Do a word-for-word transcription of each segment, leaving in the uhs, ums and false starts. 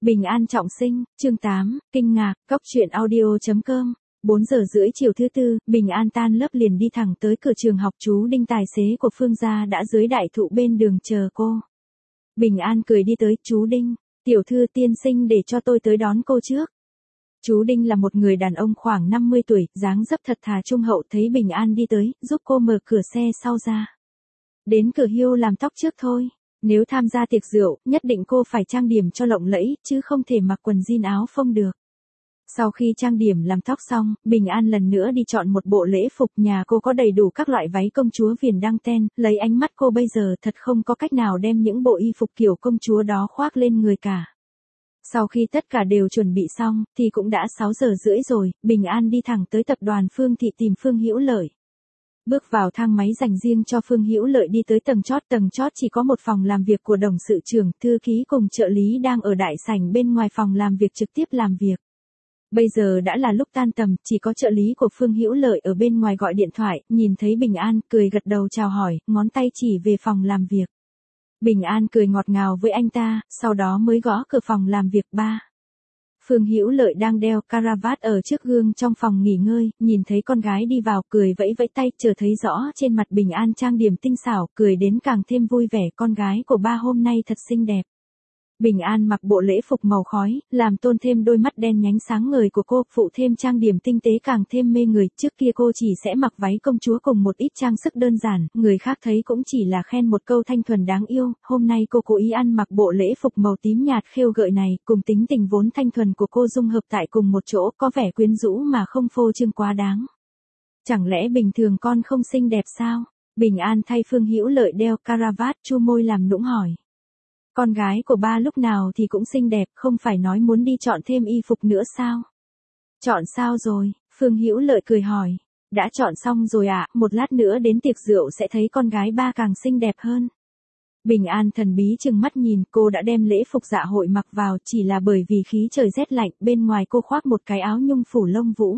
Bình an trọng sinh, chương tám, kinh ngạc, cóc truyện audio.com. bốn giờ rưỡi chiều thứ tư, Bình an tan lớp liền đi thẳng tới cửa trường học. Chú Đinh tài xế của Phương gia đã dưới đại thụ bên đường chờ cô. Bình an cười đi tới, chú Đinh, tiểu thư tiên sinh để cho tôi tới đón cô trước. Chú Đinh là một người đàn ông khoảng năm mươi tuổi, dáng dấp thật thà trung hậu, thấy Bình an đi tới, giúp cô mở cửa xe sau ra. Đến cửa Hiêu làm tóc trước thôi. Nếu tham gia tiệc rượu, nhất định cô phải trang điểm cho lộng lẫy, chứ không thể mặc quần jean áo phông được. Sau khi trang điểm làm tóc xong, Bình an lần nữa đi chọn một bộ lễ phục. Nhà cô có đầy đủ các loại váy công chúa viền đăng ten, lấy ánh mắt cô bây giờ thật không có cách nào đem những bộ y phục kiểu công chúa đó khoác lên người cả. Sau khi tất cả đều chuẩn bị xong, thì cũng đã sáu giờ rưỡi rồi. Bình an đi thẳng tới tập đoàn Phương Thị tìm Phương Hữu Lợi. Bước vào thang máy dành riêng cho Phương Hữu Lợi, đi tới tầng chót. Tầng chót chỉ có một phòng làm việc của đồng sự trưởng, thư ký cùng trợ lý đang ở đại sảnh bên ngoài phòng làm việc trực tiếp làm việc. Bây giờ đã là lúc tan tầm, chỉ có trợ lý của Phương Hữu Lợi ở bên ngoài gọi điện thoại, nhìn thấy Bình an, cười gật đầu chào hỏi, ngón tay chỉ về phòng làm việc. Bình an cười ngọt ngào với anh ta, sau đó mới gõ cửa phòng làm việc. Ba. Phương Hữu Lợi đang đeo caravat ở trước gương trong phòng nghỉ ngơi, nhìn thấy con gái đi vào, cười vẫy vẫy tay, chờ thấy rõ trên mặt Bình an trang điểm tinh xảo, cười đến càng thêm vui vẻ. Con gái của ba hôm nay thật xinh đẹp. Bình an mặc bộ lễ phục màu khói, làm tôn thêm đôi mắt đen nhánh sáng ngời của cô, phụ thêm trang điểm tinh tế càng thêm mê người. Trước kia cô chỉ sẽ mặc váy công chúa cùng một ít trang sức đơn giản, người khác thấy cũng chỉ là khen một câu thanh thuần đáng yêu. Hôm nay cô cố ý ăn mặc bộ lễ phục màu tím nhạt khêu gợi này, cùng tính tình vốn thanh thuần của cô dung hợp tại cùng một chỗ, có vẻ quyến rũ mà không phô trương quá đáng. Chẳng lẽ bình thường con không xinh đẹp sao? Bình an thay Phương Hữu Lợi đeo caravat, chu môi làm nũng hỏi. Con gái của ba lúc nào thì cũng xinh đẹp, không phải nói muốn đi chọn thêm y phục nữa sao? Chọn sao rồi? Phương Hữu Lợi cười hỏi. Đã chọn xong rồi ạ, à, một lát nữa đến tiệc rượu sẽ thấy con gái ba càng xinh đẹp hơn. Bình an thần bí chừng mắt nhìn, cô đã đem lễ phục dạ hội mặc vào, chỉ là bởi vì khí trời rét lạnh, bên ngoài cô khoác một cái áo nhung phủ lông vũ.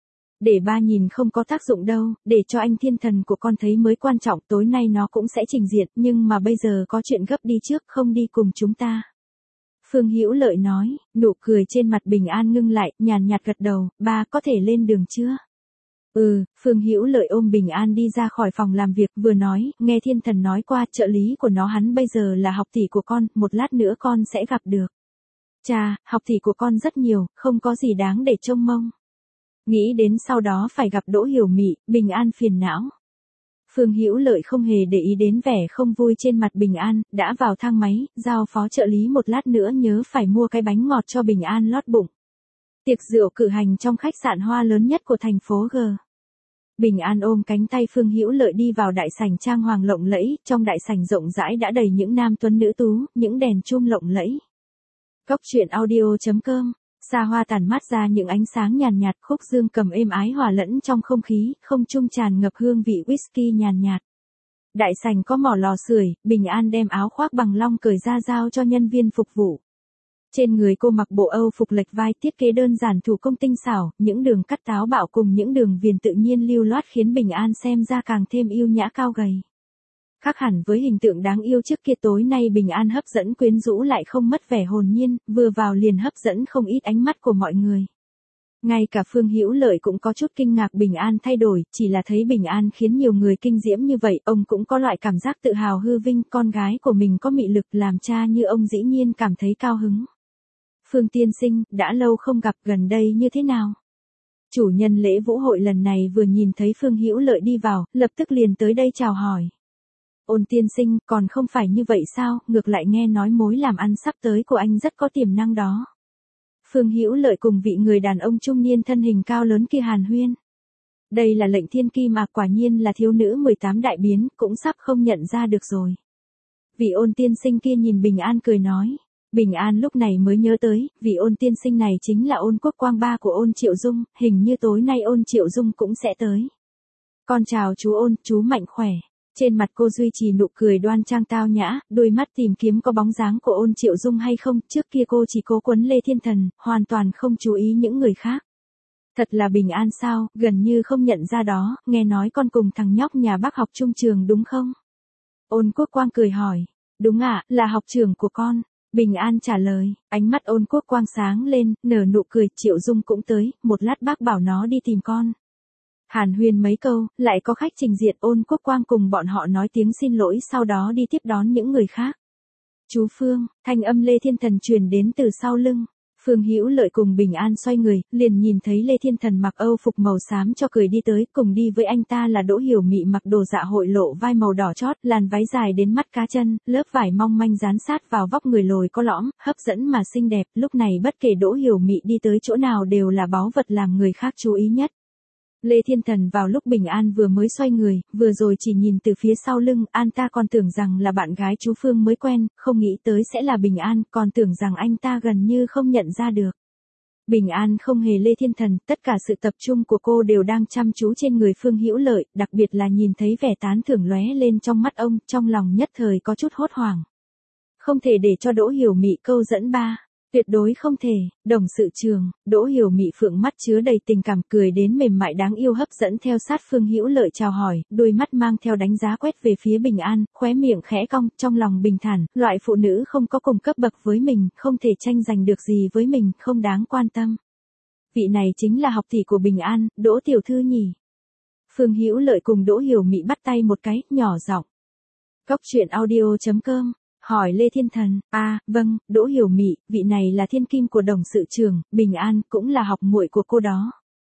Để ba nhìn không có tác dụng đâu, để cho anh thiên thần của con thấy mới quan trọng. Tối nay nó cũng sẽ trình diện, nhưng mà bây giờ có chuyện gấp, đi trước, không đi cùng chúng ta. Phương Hữu Lợi nói, nụ cười trên mặt Bình an ngưng lại, nhàn nhạt gật đầu. Ba có thể lên đường chưa? Ừ. Phương Hữu Lợi ôm Bình an đi ra khỏi phòng làm việc, vừa nói, nghe thiên thần nói qua, trợ lý của nó hắn bây giờ là học tỷ của con, một lát nữa con sẽ gặp được. Chà, học tỷ của con rất nhiều, không có gì đáng để trông mong. Nghĩ đến sau đó phải gặp Đỗ Hiểu Mị, Bình an phiền não. Phương Hữu Lợi không hề để ý đến vẻ không vui trên mặt Bình an, đã vào thang máy, giao phó trợ lý một lát nữa nhớ phải mua cái bánh ngọt cho Bình an lót bụng. Tiệc rượu cử hành trong khách sạn hoa lớn nhất của thành phố G. Bình an ôm cánh tay Phương Hữu Lợi đi vào đại sảnh trang hoàng lộng lẫy, trong đại sảnh rộng rãi đã đầy những nam tuấn nữ tú, những đèn chum lộng lẫy. Cóc truyện audio.com. Xa hoa tản mát ra những ánh sáng nhàn nhạt, khúc dương cầm êm ái hòa lẫn trong không khí, không trung tràn ngập hương vị whisky nhàn nhạt. Đại sảnh có mỏ lò sưởi, Bình an đem áo khoác bằng long cởi ra giao cho nhân viên phục vụ. Trên người cô mặc bộ Âu phục lệch vai, thiết kế đơn giản thủ công tinh xảo, những đường cắt táo bạo cùng những đường viền tự nhiên lưu loát khiến Bình an xem ra càng thêm yêu nhã cao gầy. Khác hẳn với hình tượng đáng yêu trước kia, tối nay Bình an hấp dẫn quyến rũ lại không mất vẻ hồn nhiên, vừa vào liền hấp dẫn không ít ánh mắt của mọi người. Ngay cả Phương Hữu Lợi cũng có chút kinh ngạc Bình an thay đổi, chỉ là thấy Bình an khiến nhiều người kinh diễm như vậy, ông cũng có loại cảm giác tự hào hư vinh, con gái của mình có mị lực, làm cha như ông dĩ nhiên cảm thấy cao hứng. Phương tiên sinh, đã lâu không gặp, gần đây như thế nào? Chủ nhân lễ vũ hội lần này vừa nhìn thấy Phương Hữu Lợi đi vào, lập tức liền tới đây chào hỏi. Ôn tiên sinh, còn không phải như vậy sao, ngược lại nghe nói mối làm ăn sắp tới của anh rất có tiềm năng đó. Phương Hữu Lợi cùng vị người đàn ông trung niên thân hình cao lớn kia hàn huyên. Đây là lệnh thiên kim mà, quả nhiên là thiếu nữ mười tám đại biến, cũng sắp không nhận ra được rồi. Vị ôn tiên sinh kia nhìn Bình an cười nói. Bình an lúc này mới nhớ tới, vị ôn tiên sinh này chính là Ôn Quốc Quang, ba của Ôn Triệu Dung, hình như tối nay Ôn Triệu Dung cũng sẽ tới. Con chào chú Ôn, chú mạnh khỏe. Trên mặt cô duy trì nụ cười đoan trang tao nhã, đôi mắt tìm kiếm có bóng dáng của Ôn Triệu Dung hay không, trước kia cô chỉ cố quấn Lê Thiên Thần, hoàn toàn không chú ý những người khác. Thật là Bình an sao, gần như không nhận ra đó, nghe nói con cùng thằng nhóc nhà bác học chung trường đúng không? Ôn Quốc Quang cười hỏi, đúng ạ, là học trường của con. Bình An trả lời, ánh mắt Ôn Quốc Quang sáng lên, nở nụ cười, Triệu Dung cũng tới, một lát bác bảo nó đi tìm con. Hàn huyên mấy câu, lại có khách trình diện, Ôn Quốc Quang cùng bọn họ nói tiếng xin lỗi sau đó đi tiếp đón những người khác. Chú Phương, thanh âm Lê Thiên Thần truyền đến từ sau lưng. Phương Hữu Lợi cùng Bình An xoay người, liền nhìn thấy Lê Thiên Thần mặc âu phục màu xám cho cười đi tới, cùng đi với anh ta là Đỗ Hiểu Mị mặc đồ dạ hội lộ vai màu đỏ chót, làn váy dài đến mắt cá chân, lớp vải mong manh dán sát vào vóc người lồi có lõm, hấp dẫn mà xinh đẹp, lúc này bất kể Đỗ Hiểu Mị đi tới chỗ nào đều là báu vật làm người khác chú ý nhất. Lê Thiên Thần vào lúc Bình An vừa mới xoay người, vừa rồi chỉ nhìn từ phía sau lưng, an ta còn tưởng rằng là bạn gái chú Phương mới quen, không nghĩ tới sẽ là Bình An, còn tưởng rằng anh ta gần như không nhận ra được. Bình An không hề Lê Thiên Thần, tất cả sự tập trung của cô đều đang chăm chú trên người Phương Hữu Lợi, đặc biệt là nhìn thấy vẻ tán thưởng lóe lên trong mắt ông, trong lòng nhất thời có chút hốt hoảng. Không thể để cho Đỗ Hiểu Mị câu dẫn ba. Tuyệt đối không thể, đồng sự trường, Đỗ Hiểu Mị phượng mắt chứa đầy tình cảm cười đến mềm mại đáng yêu hấp dẫn theo sát Phương Hữu Lợi chào hỏi, đôi mắt mang theo đánh giá quét về phía Bình An, khóe miệng khẽ cong, trong lòng bình thản, loại phụ nữ không có cùng cấp bậc với mình, không thể tranh giành được gì với mình, không đáng quan tâm. Vị này chính là học tỷ của Bình An, Đỗ tiểu thư nhỉ. Phương Hữu Lợi cùng Đỗ Hiểu Mị bắt tay một cái, nhỏ giọng. Cóc truyện audio chấm com hỏi Lê Thiên Thần, a à, vâng, Đỗ Hiểu Mị, vị này là thiên kim của đồng sự trường, Bình An, cũng là học muội của cô đó.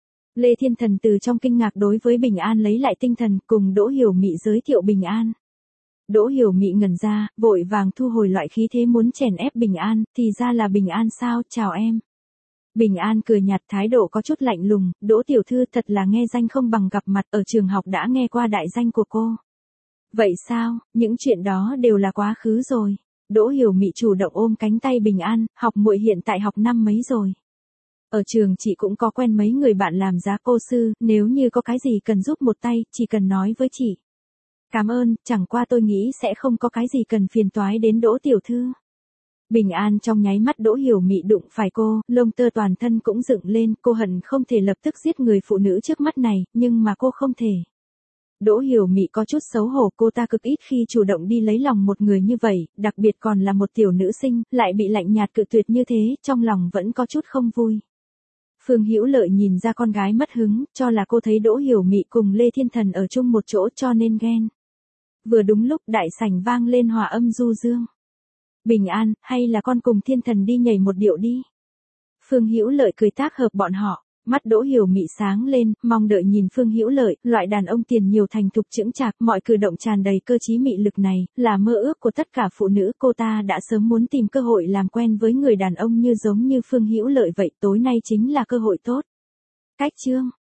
Lê Thiên Thần từ trong kinh ngạc đối với Bình An lấy lại tinh thần, cùng Đỗ Hiểu Mị giới thiệu Bình An. Đỗ Hiểu Mị ngẩn ra, vội vàng thu hồi loại khí thế muốn chèn ép Bình An, thì ra là Bình An sao, chào em. Bình An cười nhạt, thái độ có chút lạnh lùng, Đỗ tiểu thư thật là nghe danh không bằng gặp mặt, ở trường học đã nghe qua đại danh của cô. Vậy sao, những chuyện đó đều là quá khứ rồi. Đỗ Hiểu Mị chủ động ôm cánh tay Bình An, học muội hiện tại học năm mấy rồi. Ở trường chị cũng có quen mấy người bạn làm giá cô sư, nếu như có cái gì cần giúp một tay, chỉ cần nói với chị. Cảm ơn, chẳng qua tôi nghĩ sẽ không có cái gì cần phiền toái đến Đỗ tiểu thư. Bình An trong nháy mắt Đỗ Hiểu Mị đụng phải cô, lông tơ toàn thân cũng dựng lên, cô hận không thể lập tức giết người phụ nữ trước mắt này, nhưng mà cô không thể. Đỗ Hiểu Mị có chút xấu hổ, cô ta cực ít khi chủ động đi lấy lòng một người như vậy, đặc biệt còn là một tiểu nữ sinh, lại bị lạnh nhạt cự tuyệt như thế, trong lòng vẫn có chút không vui. Phương Hữu Lợi nhìn ra con gái mất hứng, cho là cô thấy Đỗ Hiểu Mị cùng Lê Thiên Thần ở chung một chỗ cho nên ghen. Vừa đúng lúc đại sảnh vang lên hòa âm du dương. Bình An, hay là con cùng Thiên Thần đi nhảy một điệu đi. Phương Hữu Lợi cười tác hợp bọn họ. Mắt Đỗ Hiểu Mị sáng lên, mong đợi nhìn Phương Hữu Lợi, loại đàn ông tiền nhiều thành thục chững chạc, mọi cử động tràn đầy cơ trí mị lực này, là mơ ước của tất cả phụ nữ, cô ta đã sớm muốn tìm cơ hội làm quen với người đàn ông như giống như Phương Hữu Lợi vậy, tối nay chính là cơ hội tốt. Cách chương